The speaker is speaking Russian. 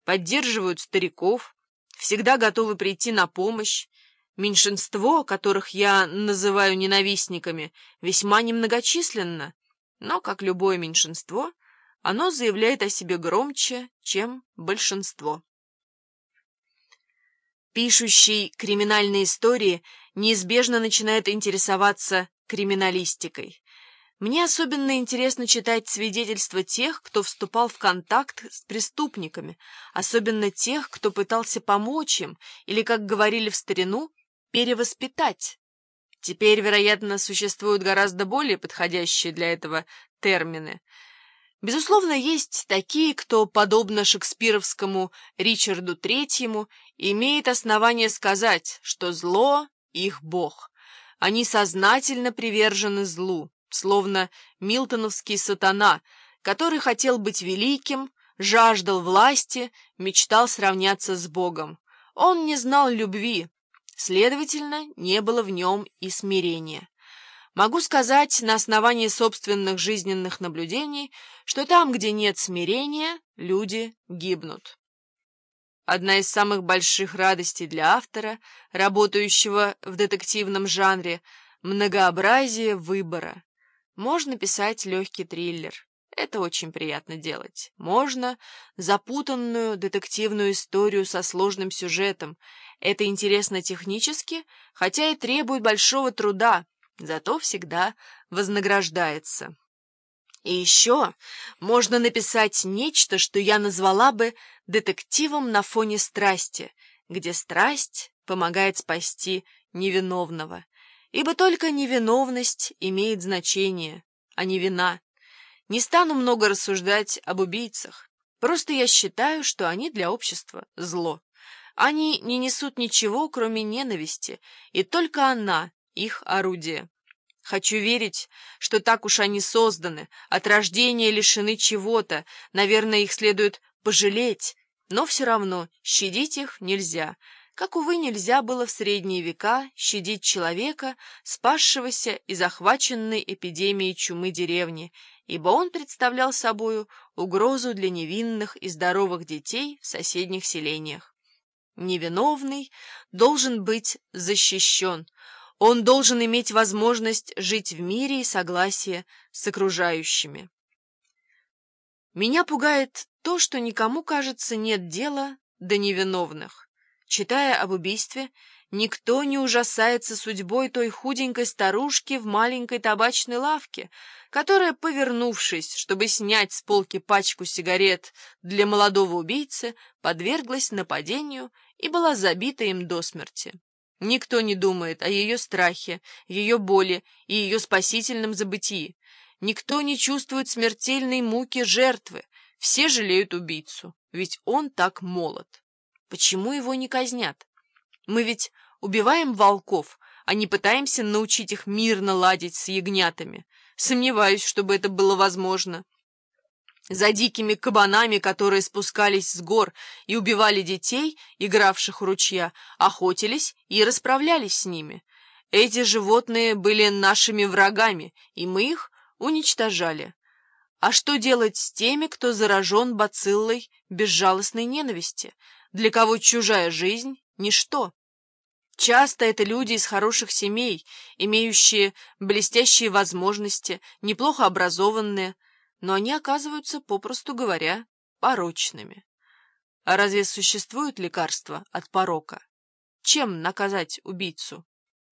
поддерживают стариков, всегда готовы прийти на помощь. Меньшинство, которых я называю ненавистниками, весьма немногочисленно, но, как любое меньшинство, оно заявляет о себе громче, чем большинство. Пишущий криминальные истории неизбежно начинает интересоваться криминалистикой. Мне особенно интересно читать свидетельства тех, кто вступал в контакт с преступниками, особенно тех, кто пытался помочь им или, как говорили в старину, перевоспитать. Теперь, вероятно, существуют гораздо более подходящие для этого термины. Безусловно, есть такие, кто, подобно шекспировскому Ричарду Третьему, имеет основание сказать, что зло — их бог. Они сознательно привержены злу, словно милтоновский сатана, который хотел быть великим, жаждал власти, мечтал сравняться с Богом. Он не знал любви, следовательно, не было в нем и смирения. Могу сказать на основании собственных жизненных наблюдений, что там, где нет смирения, люди гибнут. Одна из самых больших радостей для автора, работающего в детективном жанре, многообразие выбора. Можно писать легкий триллер. Это очень приятно делать. Можно запутанную детективную историю со сложным сюжетом. Это интересно технически, хотя и требует большого труда, зато всегда вознаграждается. И еще можно написать нечто, что я назвала бы детективом на фоне страсти, где страсть помогает спасти невиновного. Ибо только невиновность имеет значение, а не вина. Не стану много рассуждать об убийцах. Просто я считаю, что они для общества зло. Они не несут ничего, кроме ненависти, и только она — их орудие. Хочу верить, что так уж они созданы, от рождения лишены чего-то, наверное, их следует пожалеть, но все равно щадить их нельзя. Как, увы, нельзя было в средние века щадить человека, спасшегося и захваченной эпидемией чумы деревни, ибо он представлял собою угрозу для невинных и здоровых детей в соседних селениях. Невиновный должен быть защищен, он должен иметь возможность жить в мире и согласии с окружающими. Меня пугает то, что никому, кажется, нет дела до невиновных. Читая об убийстве, никто не ужасается судьбой той худенькой старушки в маленькой табачной лавке, которая, повернувшись, чтобы снять с полки пачку сигарет для молодого убийцы, подверглась нападению и была забита им до смерти. Никто не думает о ее страхе, ее боли и ее спасительном забытии. Никто не чувствует смертельной муки жертвы. Все жалеют убийцу, ведь он так молод. Почему его не казнят? Мы ведь убиваем волков, а не пытаемся научить их мирно ладить с ягнятами. Сомневаюсь, чтобы это было возможно. За дикими кабанами, которые спускались с гор и убивали детей, игравших у ручья, охотились и расправлялись с ними. Эти животные были нашими врагами, и мы их уничтожали. А что делать с теми, кто заражен бациллой безжалостной ненависти, для кого чужая жизнь — ничто? Часто это люди из хороших семей, имеющие блестящие возможности, неплохо образованные, но они оказываются, попросту говоря, порочными. А разве существует лекарство от порока? Чем наказать убийцу?